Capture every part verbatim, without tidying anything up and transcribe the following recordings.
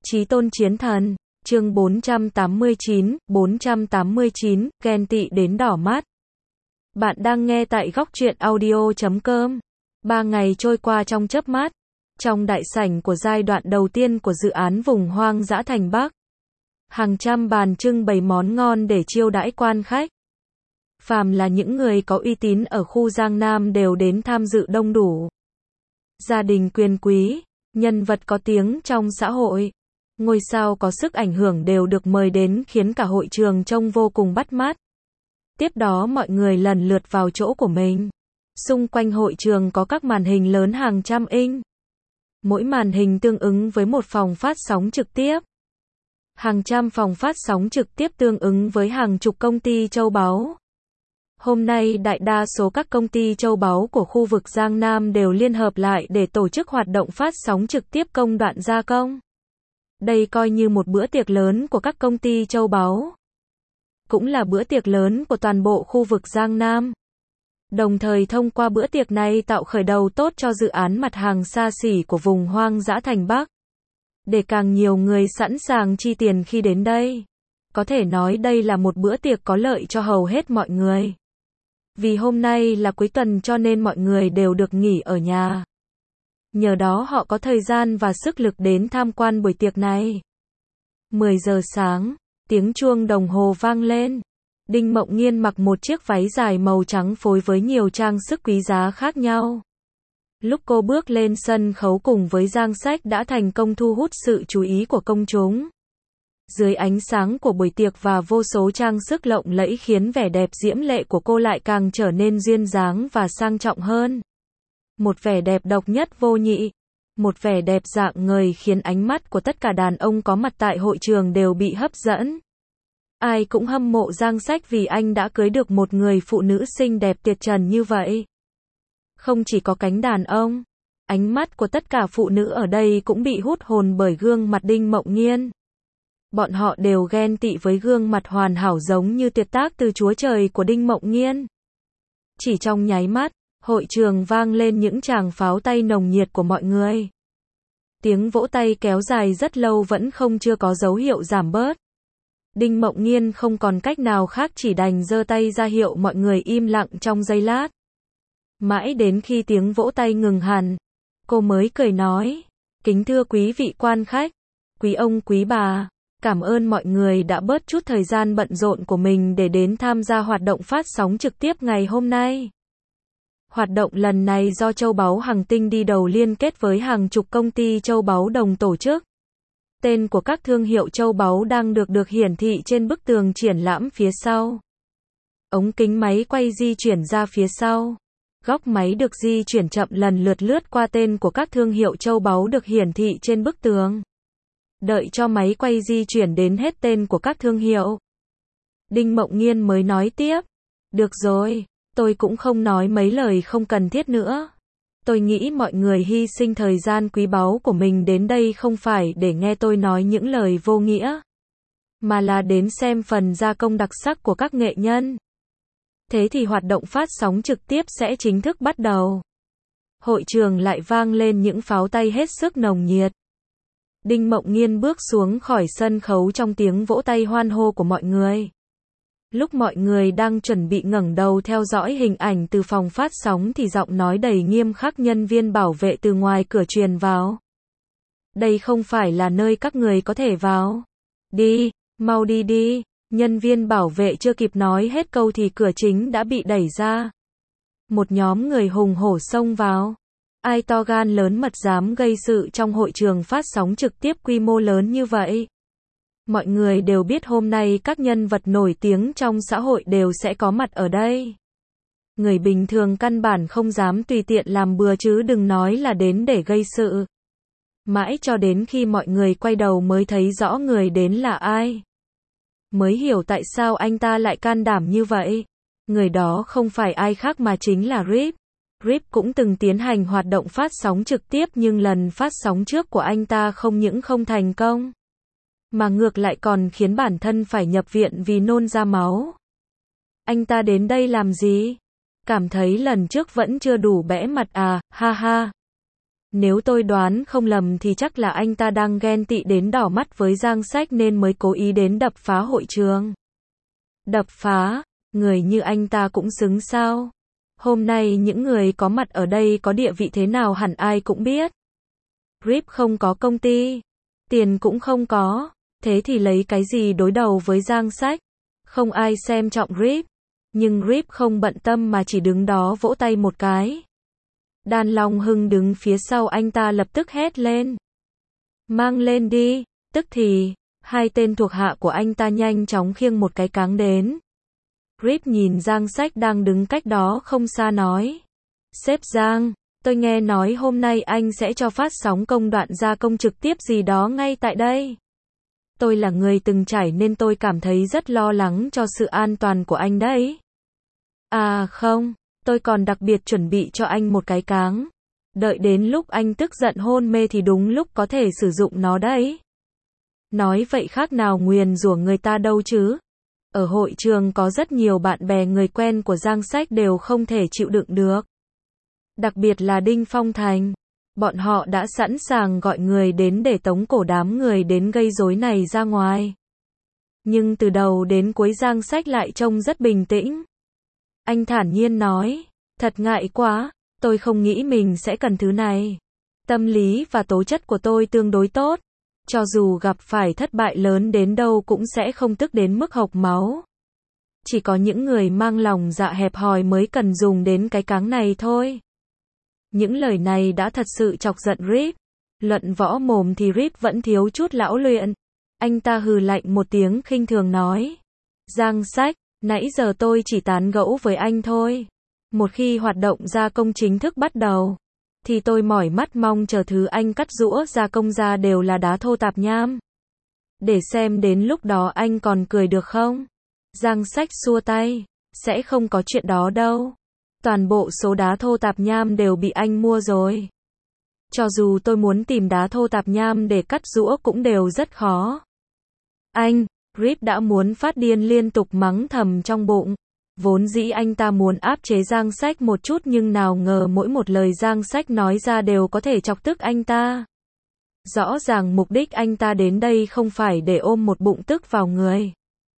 Chí tôn chiến thần, chương bốn trăm tám mươi chín, bốn trăm tám mươi chín, ghen tị đến đỏ mắt. Bạn đang nghe tại góc truyện audio chấm com. Ba ngày trôi qua trong chớp mắt. Trong đại sảnh của giai đoạn đầu tiên của dự án vùng hoang dã thành Bắc, hàng trăm bàn trưng bày món ngon để chiêu đãi quan khách. Phàm là những người có uy tín ở khu Giang Nam đều đến tham dự đông đủ. Gia đình quyền quý, nhân vật có tiếng trong xã hội, ngôi sao có sức ảnh hưởng đều được mời đến khiến cả hội trường trông vô cùng bắt mắt. Tiếp đó mọi người lần lượt vào chỗ của mình. Xung quanh hội trường có các màn hình lớn hàng trăm inch. Mỗi màn hình tương ứng với một phòng phát sóng trực tiếp. Hàng trăm phòng phát sóng trực tiếp tương ứng với hàng chục công ty châu báu. Hôm nay đại đa số các công ty châu báu của khu vực Giang Nam đều liên hợp lại để tổ chức hoạt động phát sóng trực tiếp công đoạn gia công. Đây coi như một bữa tiệc lớn của các công ty châu báu. Cũng là bữa tiệc lớn của toàn bộ khu vực Giang Nam. Đồng thời thông qua bữa tiệc này tạo khởi đầu tốt cho dự án mặt hàng xa xỉ của vùng hoang dã thành Bắc. Để càng nhiều người sẵn sàng chi tiền khi đến đây. Có thể nói đây là một bữa tiệc có lợi cho hầu hết mọi người. Vì hôm nay là cuối tuần cho nên mọi người đều được nghỉ ở nhà. Nhờ đó họ có thời gian và sức lực đến tham quan buổi tiệc này. mười giờ sáng, tiếng chuông đồng hồ vang lên. Đinh Mộng Nghiên mặc một chiếc váy dài màu trắng phối với nhiều trang sức quý giá khác nhau. Lúc cô bước lên sân khấu cùng với Giang Sách đã thành công thu hút sự chú ý của công chúng. Dưới ánh sáng của buổi tiệc và vô số trang sức lộng lẫy khiến vẻ đẹp diễm lệ của cô lại càng trở nên duyên dáng và sang trọng hơn. Một vẻ đẹp độc nhất vô nhị. Một vẻ đẹp rạng ngời khiến ánh mắt của tất cả đàn ông có mặt tại hội trường đều bị hấp dẫn. Ai cũng hâm mộ Giang Sách vì anh đã cưới được một người phụ nữ xinh đẹp tuyệt trần như vậy. Không chỉ có cánh đàn ông, ánh mắt của tất cả phụ nữ ở đây cũng bị hút hồn bởi gương mặt Đinh Mộng Nghiên. Bọn họ đều ghen tị với gương mặt hoàn hảo giống như tuyệt tác từ Chúa Trời của Đinh Mộng Nghiên. Chỉ trong nháy mắt, hội trường vang lên những tràng pháo tay nồng nhiệt của mọi người. Tiếng vỗ tay kéo dài rất lâu vẫn không chưa có dấu hiệu giảm bớt. Đinh Mộng Nghiên không còn cách nào khác chỉ đành giơ tay ra hiệu mọi người im lặng trong giây lát. Mãi đến khi tiếng vỗ tay ngừng hẳn, cô mới cười nói, kính thưa quý vị quan khách, quý ông quý bà, cảm ơn mọi người đã bớt chút thời gian bận rộn của mình để đến tham gia hoạt động phát sóng trực tiếp ngày hôm nay. Hoạt động lần này do Châu Báu Hằng Tinh đi đầu liên kết với hàng chục công ty châu báu đồng tổ chức. Tên của các thương hiệu châu báu đang được được hiển thị trên bức tường triển lãm phía sau. Ống kính máy quay di chuyển ra phía sau. Góc máy được di chuyển chậm lần lượt lướt qua tên của các thương hiệu châu báu được hiển thị trên bức tường. Đợi cho máy quay di chuyển đến hết tên của các thương hiệu. Đinh Mộng Nghiên mới nói tiếp. Được rồi, tôi cũng không nói mấy lời không cần thiết nữa. Tôi nghĩ mọi người hy sinh thời gian quý báu của mình đến đây không phải để nghe tôi nói những lời vô nghĩa, mà là đến xem phần gia công đặc sắc của các nghệ nhân. Thế thì hoạt động phát sóng trực tiếp sẽ chính thức bắt đầu. Hội trường lại vang lên những pháo tay hết sức nồng nhiệt. Đinh Mộng Nghiên bước xuống khỏi sân khấu trong tiếng vỗ tay hoan hô của mọi người. Lúc mọi người đang chuẩn bị ngẩng đầu theo dõi hình ảnh từ phòng phát sóng thì giọng nói đầy nghiêm khắc nhân viên bảo vệ từ ngoài cửa truyền vào. Đây không phải là nơi các người có thể vào. Đi, mau đi đi. Nhân viên bảo vệ chưa kịp nói hết câu thì cửa chính đã bị đẩy ra. Một nhóm người hùng hổ xông vào. Ai to gan lớn mật dám gây sự trong hội trường phát sóng trực tiếp quy mô lớn như vậy. Mọi người đều biết hôm nay các nhân vật nổi tiếng trong xã hội đều sẽ có mặt ở đây. Người bình thường căn bản không dám tùy tiện làm bừa chứ đừng nói là đến để gây sự. Mãi cho đến khi mọi người quay đầu mới thấy rõ người đến là ai. Mới hiểu tại sao anh ta lại can đảm như vậy. Người đó không phải ai khác mà chính là Rip. Rip cũng từng tiến hành hoạt động phát sóng trực tiếp nhưng lần phát sóng trước của anh ta không những không thành công, mà ngược lại còn khiến bản thân phải nhập viện vì nôn ra máu. Anh ta đến đây làm gì? Cảm thấy lần trước vẫn chưa đủ bẽ mặt à, ha ha. Nếu tôi đoán không lầm thì chắc là anh ta đang ghen tị đến đỏ mắt với Giang Sách nên mới cố ý đến đập phá hội trường. Đập phá? Người như anh ta cũng xứng sao? Hôm nay những người có mặt ở đây có địa vị thế nào hẳn ai cũng biết. Rip không có công ty, tiền cũng không có, thế thì lấy cái gì đối đầu với Giang Sách? Không ai xem trọng Rip, nhưng Rip không bận tâm mà chỉ đứng đó vỗ tay một cái. Đan Long Hưng đứng phía sau anh ta lập tức hét lên. Mang lên đi, tức thì, hai tên thuộc hạ của anh ta nhanh chóng khiêng một cái cáng đến. Rip nhìn Giang Sách đang đứng cách đó không xa nói. Sếp Giang, tôi nghe nói hôm nay anh sẽ cho phát sóng công đoạn gia công trực tiếp gì đó ngay tại đây. Tôi là người từng trải nên tôi cảm thấy rất lo lắng cho sự an toàn của anh đấy. À không, tôi còn đặc biệt chuẩn bị cho anh một cái cáng. Đợi đến lúc anh tức giận hôn mê thì đúng lúc có thể sử dụng nó đấy. Nói vậy khác nào nguyền rủa người ta đâu chứ. Ở hội trường có rất nhiều bạn bè người quen của Giang Sách đều không thể chịu đựng được. Đặc biệt là Đinh Phong Thành. Bọn họ đã sẵn sàng gọi người đến để tống cổ đám người đến gây rối này ra ngoài. Nhưng từ đầu đến cuối Giang Sách lại trông rất bình tĩnh. Anh thản nhiên nói, thật ngại quá, tôi không nghĩ mình sẽ cần thứ này. Tâm lý và tố chất của tôi tương đối tốt. Cho dù gặp phải thất bại lớn đến đâu cũng sẽ không tức đến mức hộc máu. Chỉ có những người mang lòng dạ hẹp hòi mới cần dùng đến cái cáng này thôi. Những lời này đã thật sự chọc giận Rip. Luận võ mồm thì Rip vẫn thiếu chút lão luyện. Anh ta hừ lạnh một tiếng khinh thường nói. Giang Sách, nãy giờ tôi chỉ tán gẫu với anh thôi. Một khi hoạt động gia công chính thức bắt đầu, thì tôi mỏi mắt mong chờ thứ anh cắt rũa gia công ra đều là đá thô tạp nham. Để xem đến lúc đó anh còn cười được không? Giang Sách xua tay. Sẽ không có chuyện đó đâu. Toàn bộ số đá thô tạp nham đều bị anh mua rồi. Cho dù tôi muốn tìm đá thô tạp nham để cắt rũa cũng đều rất khó. Anh, Rip đã muốn phát điên liên tục mắng thầm trong bụng. Vốn dĩ anh ta muốn áp chế Giang Sách một chút nhưng nào ngờ mỗi một lời Giang Sách nói ra đều có thể chọc tức anh ta. Rõ ràng mục đích anh ta đến đây không phải để ôm một bụng tức vào người.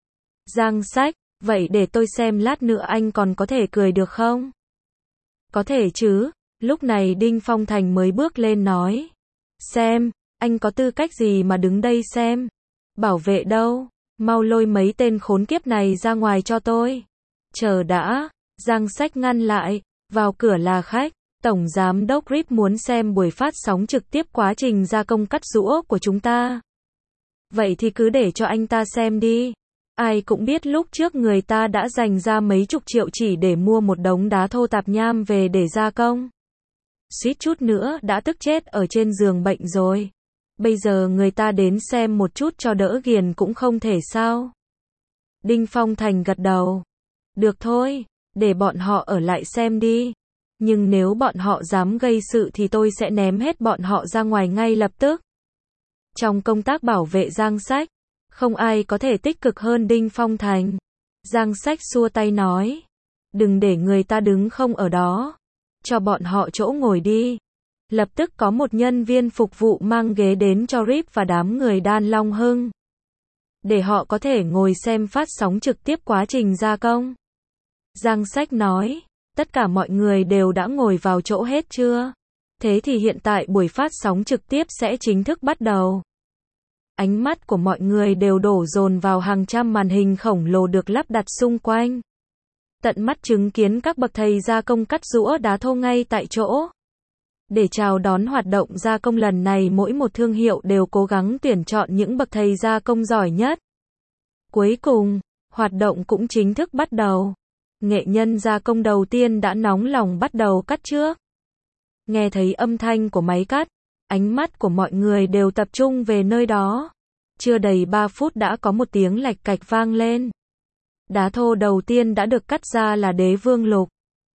Giang Sách, vậy để tôi xem lát nữa anh còn có thể cười được không? Có thể chứ, lúc này Đinh Phong Thành mới bước lên nói. Xem, anh có tư cách gì mà đứng đây xem? Bảo vệ đâu? Mau lôi mấy tên khốn kiếp này ra ngoài cho tôi. Chờ đã, Giang Sách ngăn lại, vào cửa là khách. Tổng Giám đốc Rip muốn xem buổi phát sóng trực tiếp quá trình gia công cắt rũa của chúng ta. Vậy thì cứ để cho anh ta xem đi. Ai cũng biết lúc trước người ta đã dành ra mấy chục triệu chỉ để mua một đống đá thô tạp nham về để gia công. Suýt chút nữa đã tức chết ở trên giường bệnh rồi. Bây giờ người ta đến xem một chút cho đỡ ghiền cũng không thể sao. Đinh Phong Thành gật đầu. Được thôi, để bọn họ ở lại xem đi. Nhưng nếu bọn họ dám gây sự thì tôi sẽ ném hết bọn họ ra ngoài ngay lập tức. Trong công tác bảo vệ Giang Sách, không ai có thể tích cực hơn Đinh Phong Thành. Giang Sách xua tay nói. Đừng để người ta đứng không ở đó. Cho bọn họ chỗ ngồi đi. Lập tức có một nhân viên phục vụ mang ghế đến cho Rip và đám người Đan Long Hưng. Để họ có thể ngồi xem phát sóng trực tiếp quá trình gia công. Giang Sách nói. Tất cả mọi người đều đã ngồi vào chỗ hết chưa? Thế thì hiện tại buổi phát sóng trực tiếp sẽ chính thức bắt đầu. Ánh mắt của mọi người đều đổ dồn vào hàng trăm màn hình khổng lồ được lắp đặt xung quanh. Tận mắt chứng kiến các bậc thầy gia công cắt rũa đá thô ngay tại chỗ. Để chào đón hoạt động gia công lần này, mỗi một thương hiệu đều cố gắng tuyển chọn những bậc thầy gia công giỏi nhất. Cuối cùng, hoạt động cũng chính thức bắt đầu. Nghệ nhân gia công đầu tiên đã nóng lòng bắt đầu cắt trước. Nghe thấy âm thanh của máy cắt, ánh mắt của mọi người đều tập trung về nơi đó. Chưa đầy ba phút đã có một tiếng lạch cạch vang lên. Đá thô đầu tiên đã được cắt ra là đế vương lục.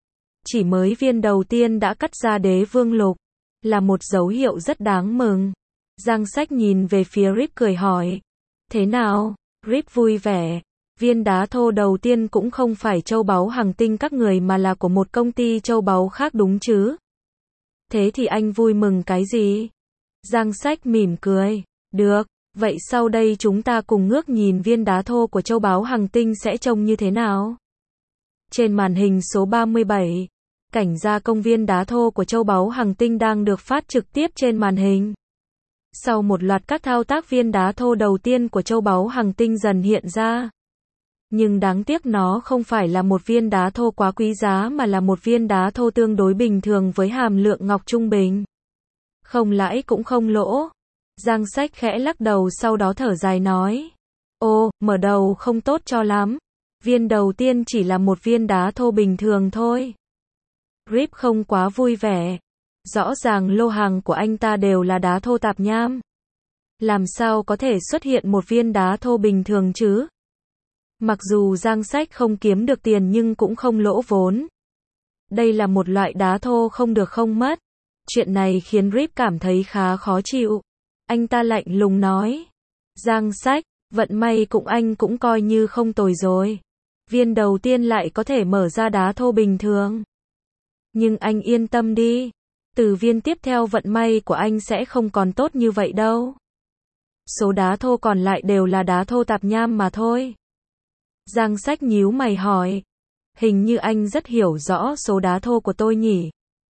Chỉ mới viên đầu tiên đã cắt ra đế vương lục, là một dấu hiệu rất đáng mừng. Giang Sách nhìn về phía Rip cười hỏi. Thế nào? Rip vui vẻ. Viên đá thô đầu tiên cũng không phải châu báu hàng tinh các người mà là của một công ty châu báu khác đúng chứ? Thế thì anh vui mừng cái gì? Giang Sách mỉm cười. Được, vậy sau đây chúng ta cùng ngước nhìn viên đá thô của châu báu Hằng Tinh sẽ trông như thế nào? Trên màn hình số ba mươi bảy, cảnh gia công viên đá thô của châu báu Hằng Tinh đang được phát trực tiếp trên màn hình. Sau một loạt các thao tác, viên đá thô đầu tiên của châu báu Hằng Tinh dần hiện ra. Nhưng đáng tiếc nó không phải là một viên đá thô quá quý giá mà là một viên đá thô tương đối bình thường với hàm lượng ngọc trung bình. Không lãi cũng không lỗ. Giang Sách khẽ lắc đầu sau đó thở dài nói. Ô, mở đầu không tốt cho lắm. Viên đầu tiên chỉ là một viên đá thô bình thường thôi. Rip không quá vui vẻ. Rõ ràng lô hàng của anh ta đều là đá thô tạp nham. Làm sao có thể xuất hiện một viên đá thô bình thường chứ? Mặc dù Giang Sách không kiếm được tiền nhưng cũng không lỗ vốn. Đây là một loại đá thô không được không mất. Chuyện này khiến Rip cảm thấy khá khó chịu. Anh ta lạnh lùng nói. Giang Sách, vận may cũng anh cũng coi như không tồi rồi. Viên đầu tiên lại có thể mở ra đá thô bình thường. Nhưng anh yên tâm đi. Từ viên tiếp theo vận may của anh sẽ không còn tốt như vậy đâu. Số đá thô còn lại đều là đá thô tạp nham mà thôi. Giang Sách nhíu mày hỏi. Hình như anh rất hiểu rõ số đá thô của tôi nhỉ?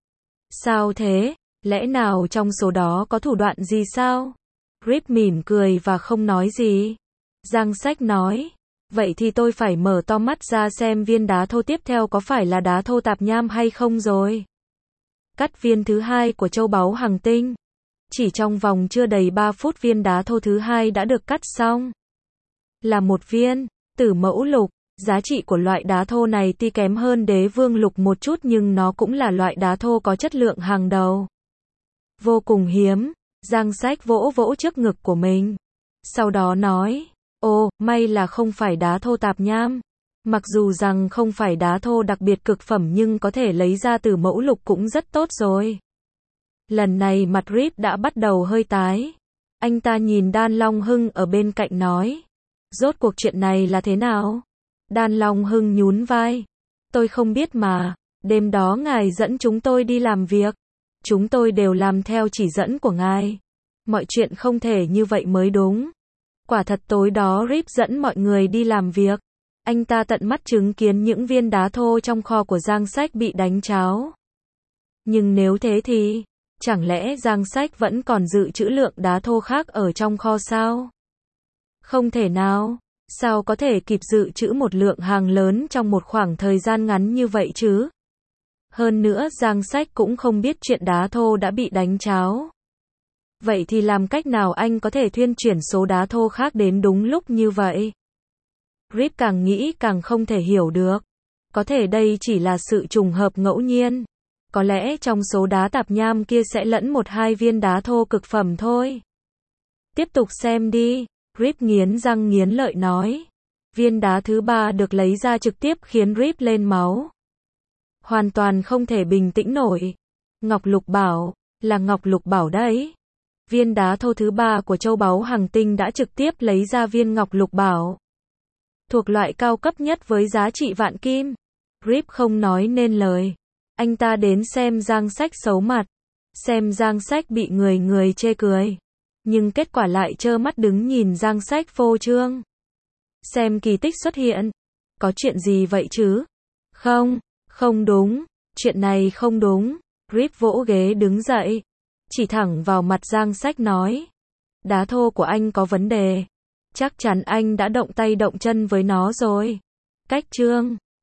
Sao thế? Lẽ nào trong số đó có thủ đoạn gì sao? Rip mỉm cười và không nói gì. Giang Sách nói. Vậy thì tôi phải mở to mắt ra xem viên đá thô tiếp theo có phải là đá thô tạp nham hay không rồi. Cắt viên thứ hai của châu báu Hằng Tinh. Chỉ trong vòng chưa đầy ba phút viên đá thô thứ hai đã được cắt xong. Là một viên tử mẫu lục. Giá trị của loại đá thô này tuy kém hơn đế vương lục một chút nhưng nó cũng là loại đá thô có chất lượng hàng đầu. Vô cùng hiếm. Giang Sách vỗ vỗ trước ngực của mình. Sau đó nói. Ồ, may là không phải đá thô tạp nham. Mặc dù rằng không phải đá thô đặc biệt cực phẩm nhưng có thể lấy ra từ mẫu lục cũng rất tốt rồi. Lần này mặt Rip đã bắt đầu hơi tái. Anh ta nhìn Đan Long Hưng ở bên cạnh nói. Rốt cuộc chuyện này là thế nào? Đan Long Hưng nhún vai. Tôi không biết mà. Đêm đó ngài dẫn chúng tôi đi làm việc. Chúng tôi đều làm theo chỉ dẫn của ngài. Mọi chuyện không thể như vậy mới đúng. Quả thật tối đó Rip dẫn mọi người đi làm việc. Anh ta tận mắt chứng kiến những viên đá thô trong kho của Giang Sách bị đánh tráo. Nhưng nếu thế thì, chẳng lẽ Giang Sách vẫn còn dự trữ lượng đá thô khác ở trong kho sao? Không thể nào. Sao có thể kịp dự trữ một lượng hàng lớn trong một khoảng thời gian ngắn như vậy chứ? Hơn nữa Giang Sách cũng không biết chuyện đá thô đã bị đánh tráo. Vậy thì làm cách nào anh có thể thuyên chuyển số đá thô khác đến đúng lúc như vậy? Rip càng nghĩ càng không thể hiểu được. Có thể đây chỉ là sự trùng hợp ngẫu nhiên. Có lẽ trong số đá tạp nham kia sẽ lẫn một hai viên đá thô cực phẩm thôi. Tiếp tục xem đi. Rip nghiến răng nghiến lợi nói. Viên đá thứ ba được lấy ra trực tiếp khiến Rip lên máu. Hoàn toàn không thể bình tĩnh nổi. Ngọc Lục Bảo, là Ngọc Lục Bảo đấy. Viên đá thô thứ ba của châu báu Hằng Tinh đã trực tiếp lấy ra viên Ngọc Lục Bảo. Thuộc loại cao cấp nhất với giá trị vạn kim. Rip không nói nên lời. Anh ta đến xem Giang Sách xấu mặt. Xem Giang Sách bị người người chê cười. Nhưng kết quả lại trơ mắt đứng nhìn Giang Sách phô trương. Xem kỳ tích xuất hiện. Có chuyện gì vậy chứ? Không, không đúng. Chuyện này không đúng. Rip vỗ ghế đứng dậy. Chỉ thẳng vào mặt Giang Sách nói. Đá thô của anh có vấn đề. Chắc chắn anh đã động tay động chân với nó rồi. Cách chương